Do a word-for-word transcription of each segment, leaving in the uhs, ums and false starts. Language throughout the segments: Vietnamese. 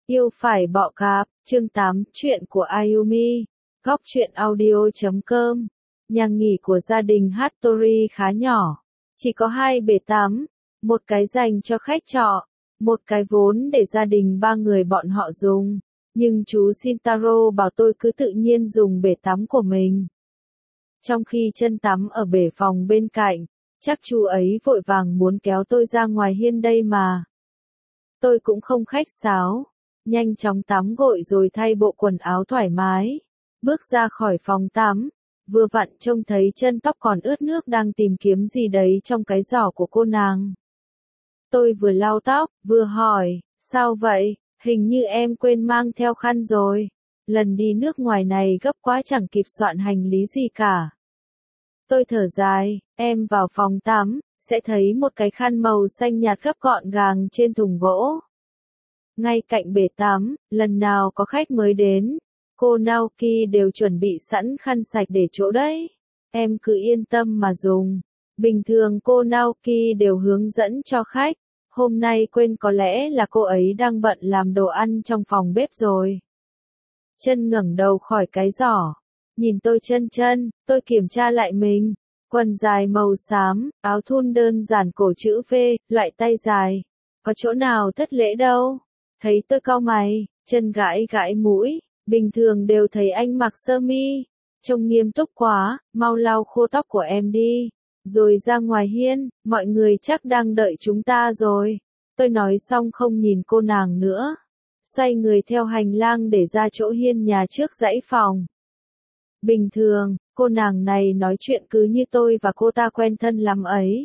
Yêu phải bọ cạp, chương tám, chuyện của Ayumi, góc truyện audio chấm com. Nhà nghỉ của gia đình Hattori khá nhỏ, chỉ có hai bể tắm, một cái dành cho khách trọ, một cái vốn để gia đình ba người bọn họ dùng, nhưng chú Shintaro bảo tôi cứ tự nhiên dùng bể tắm của mình. Trong khi chân tắm ở bể phòng bên cạnh, chắc chú ấy vội vàng muốn kéo tôi ra ngoài hiên đây mà. Tôi cũng không khách sáo, nhanh chóng tắm gội rồi thay bộ quần áo thoải mái, bước ra khỏi phòng tắm, vừa vặn trông thấy chân tóc còn ướt nước đang tìm kiếm gì đấy trong cái giỏ của cô nàng. Tôi vừa lau tóc, vừa hỏi, sao vậy, hình như em quên mang theo khăn rồi, lần đi nước ngoài này gấp quá chẳng kịp soạn hành lý gì cả. Tôi thở dài, em vào phòng tắm, sẽ thấy một cái khăn màu xanh nhạt gấp gọn gàng trên thùng gỗ. Ngay cạnh bể tắm, lần nào có khách mới đến, cô Naoki đều chuẩn bị sẵn khăn sạch để chỗ đấy. Em cứ yên tâm mà dùng. Bình thường cô Naoki đều hướng dẫn cho khách. Hôm nay quên có lẽ là cô ấy đang bận làm đồ ăn trong phòng bếp rồi. Chân ngẩng đầu khỏi cái giỏ. Nhìn tôi chân chân, tôi kiểm tra lại mình. Quần dài màu xám, áo thun đơn giản cổ chữ V, loại tay dài. Có chỗ nào thất lễ đâu. Thấy tôi cau mày, chân gãi gãi mũi, bình thường đều thấy anh mặc sơ mi, trông nghiêm túc quá, mau lau khô tóc của em đi, rồi ra ngoài hiên, mọi người chắc đang đợi chúng ta rồi. Tôi nói xong không nhìn cô nàng nữa, xoay người theo hành lang để ra chỗ hiên nhà trước dãy phòng. Bình thường, cô nàng này nói chuyện cứ như tôi và cô ta quen thân lắm ấy.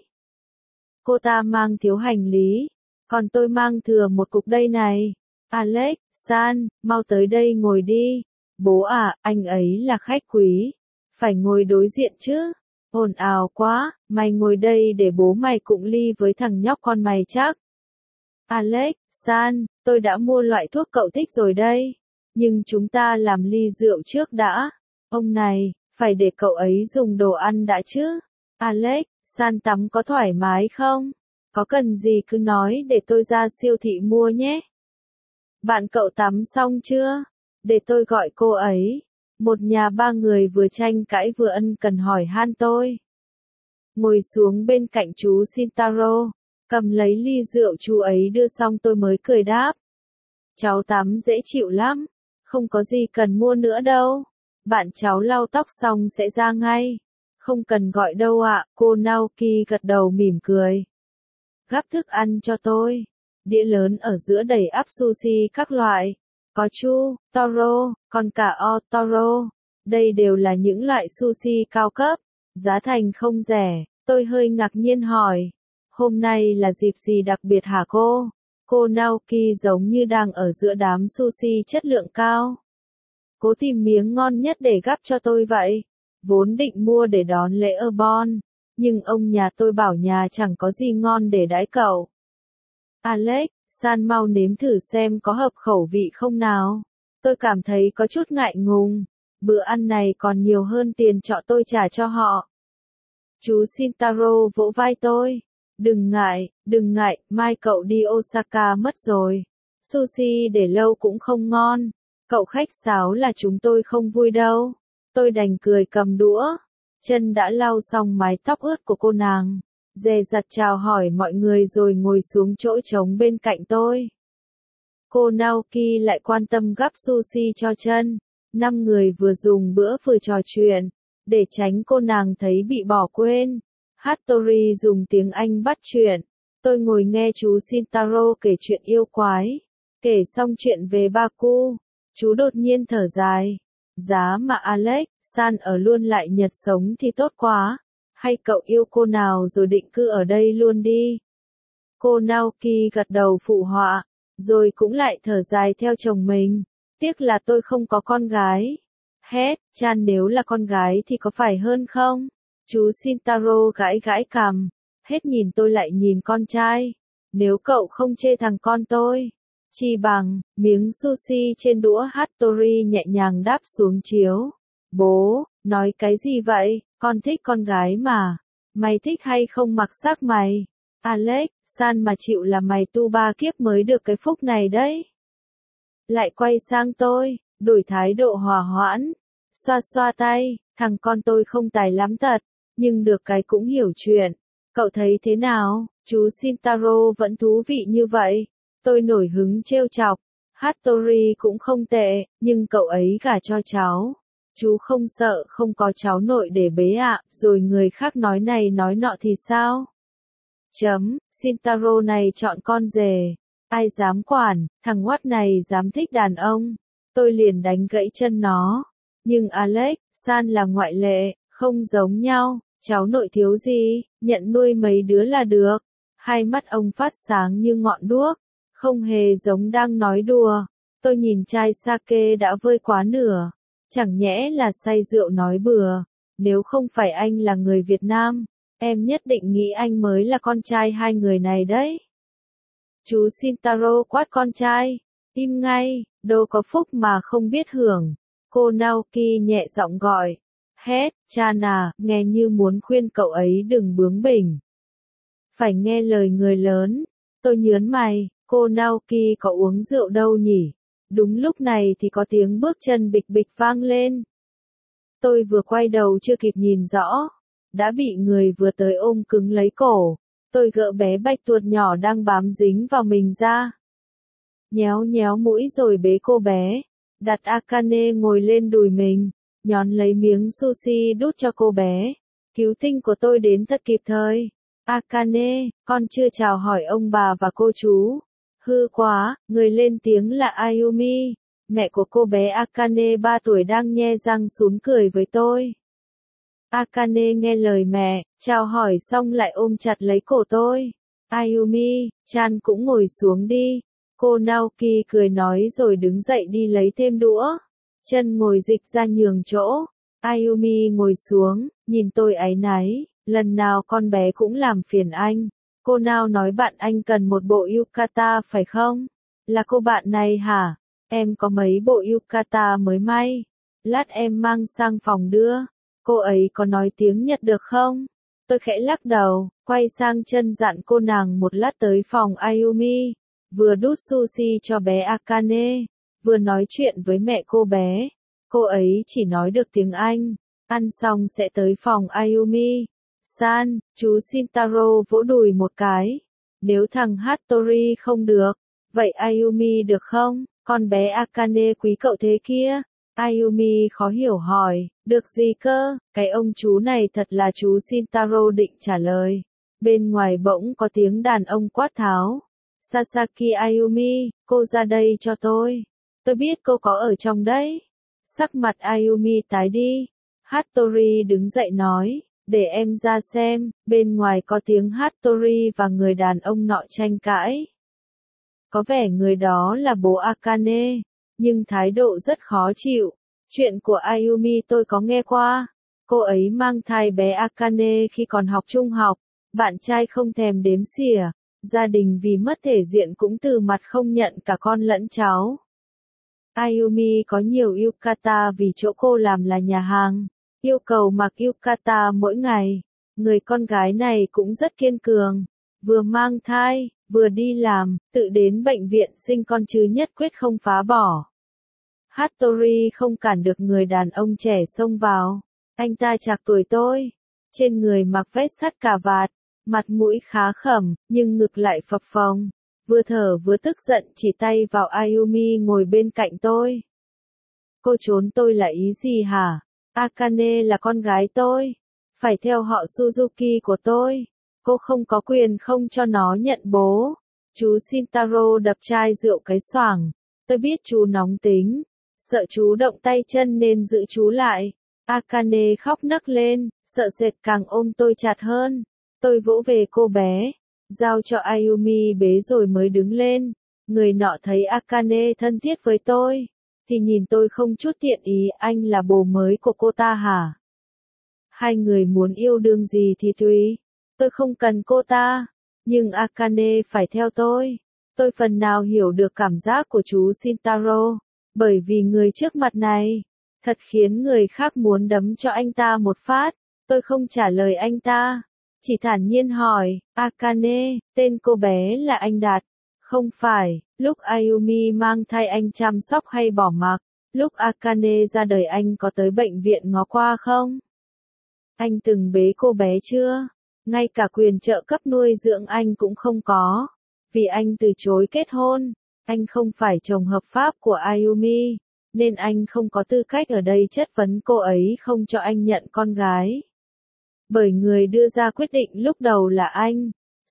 Cô ta mang thiếu hành lý, còn tôi mang thừa một cục đây này. Alex, San, mau tới đây ngồi đi. Bố à, anh ấy là khách quý. Phải ngồi đối diện chứ. Ồn ào quá, mày ngồi đây để bố mày cụng ly với thằng nhóc con mày chắc. Alex, San, tôi đã mua loại thuốc cậu thích rồi đây. Nhưng chúng ta làm ly rượu trước đã. Ông này, phải để cậu ấy dùng đồ ăn đã chứ. Alex, San tắm có thoải mái không? Có cần gì cứ nói để tôi ra siêu thị mua nhé. Bạn cậu tắm xong chưa? Để tôi gọi cô ấy. Một nhà ba người vừa tranh cãi vừa ân cần hỏi han tôi. Ngồi xuống bên cạnh chú Shintaro, cầm lấy ly rượu chú ấy đưa xong tôi mới cười đáp. Cháu tắm dễ chịu lắm, không có gì cần mua nữa đâu. Bạn cháu lau tóc xong sẽ ra ngay. Không cần gọi đâu ạ, cô Naoki gật đầu mỉm cười. Gắp thức ăn cho tôi. Đĩa lớn ở giữa đầy ắp sushi các loại. Có chu, toro, còn cả otoro. Đây đều là những loại sushi cao cấp. Giá thành không rẻ. Tôi hơi ngạc nhiên hỏi. Hôm nay là dịp gì đặc biệt hả cô? Cô Naoki giống như đang ở giữa đám sushi chất lượng cao. Cố tìm miếng ngon nhất để gắp cho tôi vậy. Vốn định mua để đón lễ ở Bon. Nhưng ông nhà tôi bảo nhà chẳng có gì ngon để đãi cậu. Alex, San mau nếm thử xem có hợp khẩu vị không nào. Tôi cảm thấy có chút ngại ngùng. Bữa ăn này còn nhiều hơn tiền trọ tôi trả cho họ. Chú Shintaro vỗ vai tôi. Đừng ngại, đừng ngại, mai cậu đi Osaka mất rồi. Sushi để lâu cũng không ngon. Cậu khách sáo là chúng tôi không vui đâu. Tôi đành cười cầm đũa. Chân đã lau xong mái tóc ướt của cô nàng, dè dặt chào hỏi mọi người rồi ngồi xuống chỗ trống bên cạnh tôi. Cô Naoki lại quan tâm gắp sushi cho chân. Năm người vừa dùng bữa vừa trò chuyện, để tránh cô nàng thấy bị bỏ quên. Hattori dùng tiếng Anh bắt chuyện. Tôi ngồi nghe chú Shintaro kể chuyện yêu quái. Kể xong chuyện về Baku, chú đột nhiên thở dài. Giá mà Alex, San ở luôn lại Nhật sống thì tốt quá. Hay cậu yêu cô nào rồi định cư ở đây luôn đi. Cô Naoki gật đầu phụ họa, rồi cũng lại thở dài theo chồng mình. Tiếc là tôi không có con gái. Hét, Chan nếu là con gái thì có phải hơn không? Chú Shintaro gãi gãi cằm. Hết nhìn tôi lại nhìn con trai. Nếu cậu không chê thằng con tôi. Chi bằng, miếng sushi trên đũa Hattori nhẹ nhàng đáp xuống chiếu. Bố, nói cái gì vậy, con thích con gái mà. Mày thích hay không mặc xác mày. Alex, San mà chịu là mày tu ba kiếp mới được cái phúc này đấy. lại quay sang tôi, đổi thái độ hòa hoãn, xoa xoa tay, thằng con tôi không tài lắm thật, nhưng được cái cũng hiểu chuyện. Cậu thấy thế nào, chú Shintaro vẫn thú vị như vậy. Tôi nổi hứng trêu chọc. Hattori cũng không tệ, nhưng cậu ấy gả cho cháu. Chú không sợ không có cháu nội để bế ạ, à, rồi người khác nói này nói nọ thì sao? Chấm, Shintaro này chọn con rể. Ai dám quản, thằng Watt này dám thích đàn ông. Tôi liền đánh gãy chân nó. Nhưng Alex, San là ngoại lệ, không giống nhau. Cháu nội thiếu gì, nhận nuôi mấy đứa là được. Hai mắt ông phát sáng như ngọn đuốc, không hề giống đang nói đùa. Tôi nhìn chai sake đã vơi quá nửa, chẳng nhẽ là say rượu nói bừa. Nếu không phải anh là người Việt Nam, em nhất định nghĩ anh mới là con trai hai người này đấy. Chú Shintaro quát con trai, im ngay, đâu có phúc mà không biết hưởng. Cô Naoki nhẹ giọng gọi. Hét, Chan à, nghe như muốn khuyên cậu ấy đừng bướng bỉnh. Phải nghe lời người lớn. Tôi nhớn mày, cô Naoki có uống rượu đâu nhỉ? Đúng lúc này thì có tiếng bước chân bịch bịch vang lên. Tôi vừa quay đầu chưa kịp nhìn rõ, đã bị người vừa tới ôm cứng lấy cổ. Tôi gỡ bé bạch tuột nhỏ đang bám dính vào mình ra. Nhéo nhéo mũi rồi bế cô bé, đặt Akane ngồi lên đùi mình. Nhón lấy miếng sushi đút cho cô bé. Cứu tinh của tôi đến thật kịp thời. Akane, con chưa chào hỏi ông bà và cô chú. Hư quá, người lên tiếng là Ayumi. Mẹ của cô bé Akane ba tuổi đang nhe răng sún cười với tôi. Akane nghe lời mẹ, chào hỏi xong lại ôm chặt lấy cổ tôi. Ayumi, Chan cũng ngồi xuống đi. Cô Naoki cười nói rồi đứng dậy đi lấy thêm đũa. Chân ngồi dịch ra nhường chỗ. Ayumi ngồi xuống, nhìn tôi áy náy, lần nào con bé cũng làm phiền anh. Cô nào nói bạn anh cần một bộ yukata phải không? Là cô bạn này hả? Em có mấy bộ yukata mới may. Lát em mang sang phòng đưa. Cô ấy có nói tiếng Nhật được không? Tôi khẽ lắc đầu, quay sang chân dặn cô nàng một lát tới phòng Ayumi. Vừa đút sushi cho bé Akane, vừa nói chuyện với mẹ cô bé. Cô ấy chỉ nói được tiếng Anh. Ăn xong sẽ tới phòng Ayumi. San, chú Shintaro vỗ đùi một cái. Nếu thằng Hattori không được, vậy Ayumi được không? Con bé Akane quý cậu thế kia. Ayumi khó hiểu hỏi, được gì cơ? Cái ông chú này thật là chú Shintaro định trả lời. Bên ngoài bỗng có tiếng đàn ông quát tháo. Sasaki Ayumi, cô ra đây cho tôi. Tôi biết cô có ở trong đấy. Sắc mặt Ayumi tái đi. Hattori đứng dậy nói, để em ra xem. Bên ngoài có tiếng Hattori và người đàn ông nọ tranh cãi. Có vẻ người đó là bố Akane, nhưng thái độ rất khó chịu. Chuyện của Ayumi tôi có nghe qua. Cô ấy mang thai bé Akane khi còn học trung học. Bạn trai không thèm đếm xỉa. Gia đình vì mất thể diện cũng từ mặt không nhận cả con lẫn cháu. Ayumi có nhiều yukata vì chỗ cô làm là nhà hàng. Yêu cầu mặc yukata mỗi ngày. Người con gái này cũng rất kiên cường. Vừa mang thai, vừa đi làm, tự đến bệnh viện sinh con chứ nhất quyết không phá bỏ. Hattori không cản được người đàn ông trẻ xông vào. Anh ta trạc tuổi tôi. Trên người mặc vest sắt cà vạt. Mặt mũi khá khẩm, nhưng ngực lại phập phồng. Vừa thở vừa tức giận chỉ tay vào Ayumi ngồi bên cạnh tôi. Cô trốn tôi là ý gì hả? Akane là con gái tôi. Phải theo họ Suzuki của tôi. Cô không có quyền không cho nó nhận bố. Chú Shintaro đập chai rượu cái xoảng. Tôi biết chú nóng tính. Sợ chú động tay chân nên giữ chú lại. Akane khóc nấc lên, sợ sệt càng ôm tôi chặt hơn. Tôi vỗ về cô bé, giao cho Ayumi bế rồi mới đứng lên. Người nọ thấy Akane thân thiết với tôi, thì nhìn tôi không chút thiện ý. Anh là bồ mới của cô ta hả? Hai người muốn yêu đương gì thì tùy. Tôi không cần cô ta, nhưng Akane phải theo tôi. Tôi phần nào hiểu được cảm giác của chú Shintaro, bởi vì người trước mặt này, thật khiến người khác muốn đấm cho anh ta một phát. Tôi không trả lời anh ta. Chỉ thản nhiên hỏi, Akane, tên cô bé là anh đặt, không Không phải, lúc Ayumi mang thai anh chăm sóc hay bỏ mặc, lúc Akane ra đời anh có tới bệnh viện ngó qua không? Anh từng bế cô bé chưa? Ngay cả quyền trợ cấp nuôi dưỡng anh cũng không có. Vì anh từ chối kết hôn, anh không phải chồng hợp pháp của Ayumi, nên anh không có tư cách ở đây chất vấn cô ấy không cho anh nhận con gái. Bởi người đưa ra quyết định lúc đầu là anh,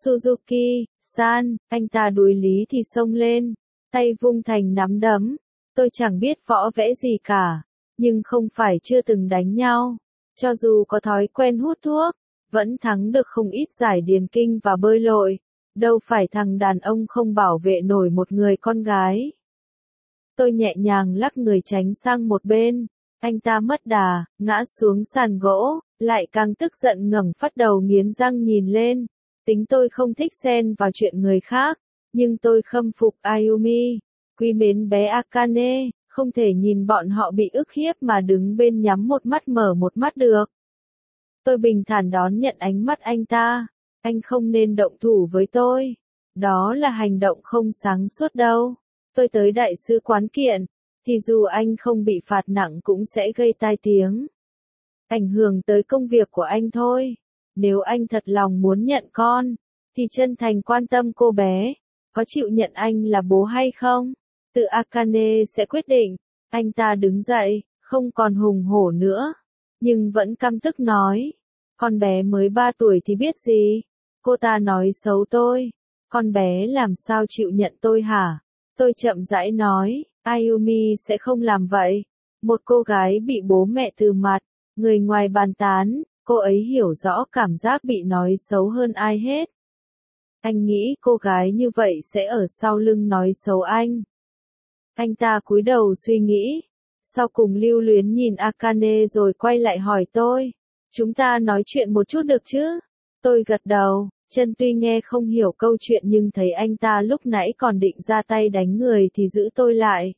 Suzuki-san, anh ta đuối lý thì xông lên, tay vung thành nắm đấm. Tôi chẳng biết võ vẽ gì cả, nhưng không phải chưa từng đánh nhau. Cho dù có thói quen hút thuốc, vẫn thắng được không ít giải điền kinh và bơi lội. Đâu phải thằng đàn ông không bảo vệ nổi một người con gái. Tôi nhẹ nhàng lắc người tránh sang một bên. Anh ta mất đà, ngã xuống sàn gỗ, lại càng tức giận ngẩng phát đầu nghiến răng nhìn lên. Tính tôi không thích xen vào chuyện người khác, nhưng tôi khâm phục Ayumi, quý mến bé Akane, không thể nhìn bọn họ bị ức hiếp mà đứng bên nhắm một mắt mở một mắt được. Tôi bình thản đón nhận ánh mắt anh ta. Anh không nên động thủ với tôi. Đó là hành động không sáng suốt đâu. Tôi tới đại sứ quán kiện, thì dù anh không bị phạt nặng cũng sẽ gây tai tiếng. Ảnh hưởng tới công việc của anh thôi. Nếu anh thật lòng muốn nhận con, thì chân thành quan tâm cô bé, có chịu nhận anh là bố hay không? Tự Akane sẽ quyết định. Anh ta đứng dậy, không còn hùng hổ nữa, nhưng vẫn căm tức nói. Con bé mới ba tuổi thì biết gì? Cô ta nói xấu tôi. Con bé làm sao chịu nhận tôi hả? Tôi chậm rãi nói, Ayumi sẽ không làm vậy. Một cô gái bị bố mẹ từ mặt, người ngoài bàn tán, cô ấy hiểu rõ cảm giác bị nói xấu hơn ai hết. Anh nghĩ cô gái như vậy sẽ ở sau lưng nói xấu anh. Anh ta cúi đầu suy nghĩ, sau cùng lưu luyến nhìn Akane rồi quay lại hỏi tôi. Chúng ta nói chuyện một chút được chứ? Tôi gật đầu, chân tuy nghe không hiểu câu chuyện nhưng thấy anh ta lúc nãy còn định ra tay đánh người thì giữ tôi lại.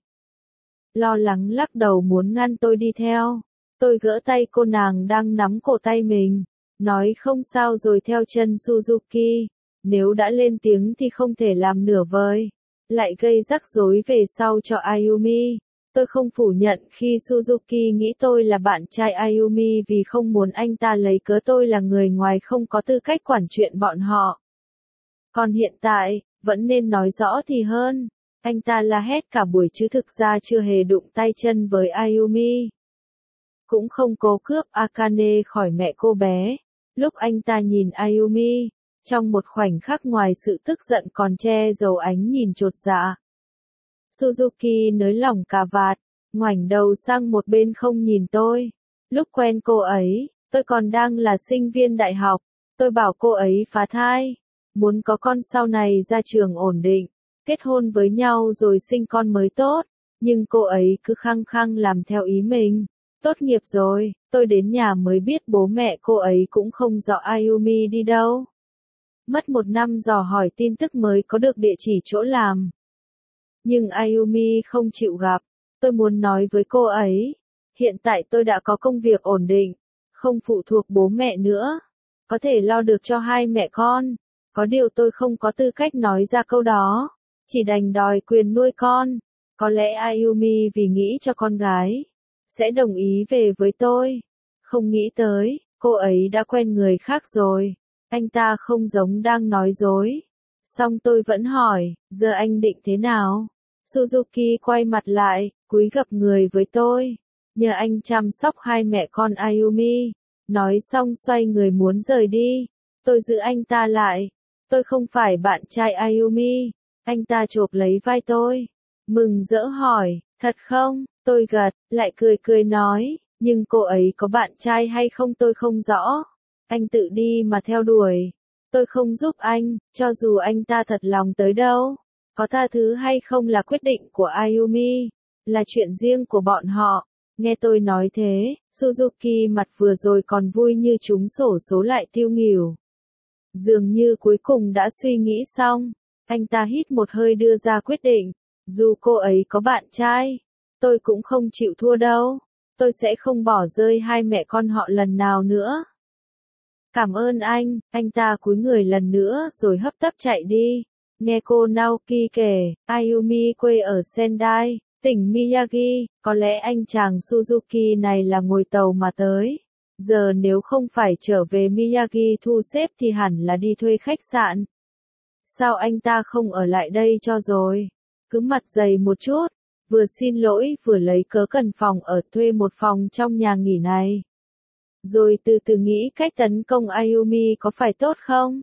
Lo lắng lắc đầu muốn ngăn tôi đi theo. Tôi gỡ tay cô nàng đang nắm cổ tay mình, nói không sao rồi theo chân Suzuki. Nếu đã lên tiếng thì không thể làm nửa vời, lại gây rắc rối về sau cho Ayumi. Tôi không phủ nhận khi Suzuki nghĩ tôi là bạn trai Ayumi vì không muốn anh ta lấy cớ tôi là người ngoài không có tư cách quản chuyện bọn họ. Còn hiện tại, vẫn nên nói rõ thì hơn. Anh ta la hét cả buổi chứ thực ra chưa hề đụng tay chân với Ayumi. Cũng không cố cướp Akane khỏi mẹ cô bé. Lúc anh ta nhìn Ayumi, trong một khoảnh khắc ngoài sự tức giận còn che giấu ánh nhìn chột dạ. Suzuki nới lỏng cà vạt, ngoảnh đầu sang một bên không nhìn tôi. Lúc quen cô ấy, tôi còn đang là sinh viên đại học. Tôi bảo cô ấy phá thai, muốn có con sau này ra trường ổn định, kết hôn với nhau rồi sinh con mới tốt. Nhưng cô ấy cứ khăng khăng làm theo ý mình. Tốt nghiệp rồi, tôi đến nhà mới biết bố mẹ cô ấy cũng không rõ Ayumi đi đâu. Mất một năm dò hỏi tin tức mới có được địa chỉ chỗ làm. Nhưng Ayumi không chịu gặp. Tôi muốn nói với cô ấy, hiện tại tôi đã có công việc ổn định, không phụ thuộc bố mẹ nữa, có thể lo được cho hai mẹ con. Có điều tôi không có tư cách nói ra câu đó, chỉ đành đòi quyền nuôi con. Có lẽ Ayumi vì nghĩ cho con gái, sẽ đồng ý về với tôi. Không nghĩ tới, cô ấy đã quen người khác rồi. Anh ta không giống đang nói dối. Xong tôi vẫn hỏi, giờ anh định thế nào? Suzuki quay mặt lại, cúi gập người với tôi. Nhờ anh chăm sóc hai mẹ con Ayumi. Nói xong xoay người muốn rời đi. Tôi giữ anh ta lại. Tôi không phải bạn trai Ayumi. Anh ta chộp lấy vai tôi. Mừng rỡ hỏi, thật không? Tôi gật, lại cười cười nói, nhưng cô ấy có bạn trai hay không tôi không rõ. Anh tự đi mà theo đuổi. Tôi không giúp anh, cho dù anh ta thật lòng tới đâu. Có tha thứ hay không là quyết định của Ayumi, là chuyện riêng của bọn họ. Nghe tôi nói thế, Suzuki mặt vừa rồi còn vui như trúng xổ số lại tiêu nghỉu. Dường như cuối cùng đã suy nghĩ xong, anh ta hít một hơi đưa ra quyết định, dù cô ấy có bạn trai, tôi cũng không chịu thua đâu. Tôi sẽ không bỏ rơi hai mẹ con họ lần nào nữa. Cảm ơn anh, anh ta cúi người lần nữa rồi hấp tấp chạy đi. Nghe cô Naoki kể, Ayumi quê ở Sendai, tỉnh Miyagi, có lẽ anh chàng Suzuki này là ngồi tàu mà tới. Giờ nếu không phải trở về Miyagi thu xếp thì hẳn là đi thuê khách sạn. Sao anh ta không ở lại đây cho rồi? Cứ mặt dày một chút, vừa xin lỗi vừa lấy cớ cần phòng ở thuê một phòng trong nhà nghỉ này. Rồi từ từ nghĩ cách tấn công Ayumi có phải tốt không?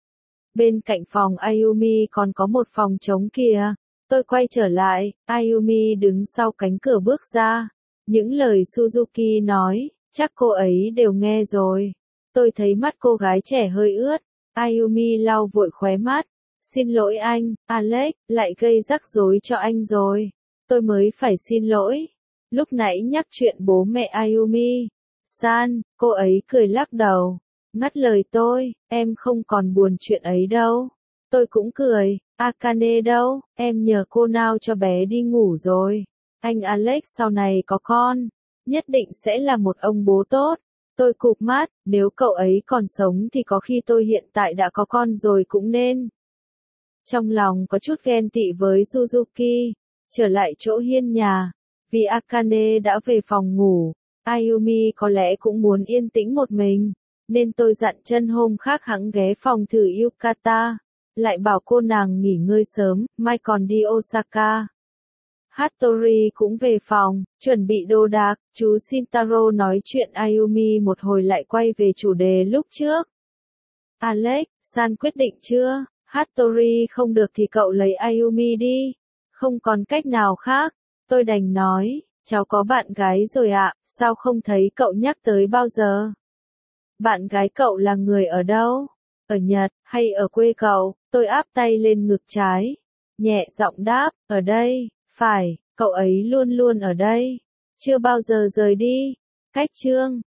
Bên cạnh phòng Ayumi còn có một phòng trống kìa. Tôi quay trở lại, Ayumi đứng sau cánh cửa bước ra. Những lời Suzuki nói, chắc cô ấy đều nghe rồi. Tôi thấy mắt cô gái trẻ hơi ướt. Ayumi lau vội khóe mắt. Xin lỗi anh, Alex, lại gây rắc rối cho anh rồi. Tôi mới phải xin lỗi. Lúc nãy nhắc chuyện bố mẹ Ayumi. San, cô ấy cười lắc đầu. Ngắt lời tôi, em không còn buồn chuyện ấy đâu. Tôi cũng cười, Akane đâu, em nhờ cô nào cho bé đi ngủ rồi. Anh Alex sau này có con, nhất định sẽ là một ông bố tốt. Tôi cụp mắt, nếu cậu ấy còn sống thì có khi tôi hiện tại đã có con rồi cũng nên. Trong lòng có chút ghen tị với Suzuki, trở lại chỗ hiên nhà, vì Akane đã về phòng ngủ, Ayumi có lẽ cũng muốn yên tĩnh một mình, nên tôi dặn chân hôm khác hẵng ghé phòng thử Yukata, lại bảo cô nàng nghỉ ngơi sớm, mai còn đi Osaka. Hattori cũng về phòng, chuẩn bị đồ đạc, chú Shintaro nói chuyện Ayumi một hồi lại quay về chủ đề lúc trước. Alex, San quyết định chưa? Hattori không được thì cậu lấy Ayumi đi. Không còn cách nào khác. Tôi đành nói, cháu có bạn gái rồi ạ, sao không thấy cậu nhắc tới bao giờ? Bạn gái cậu là người ở đâu? Ở Nhật, hay ở quê cậu? Tôi áp tay lên ngực trái. Nhẹ giọng đáp, ở đây, phải, cậu ấy luôn luôn ở đây. Chưa bao giờ rời đi. Cách chương.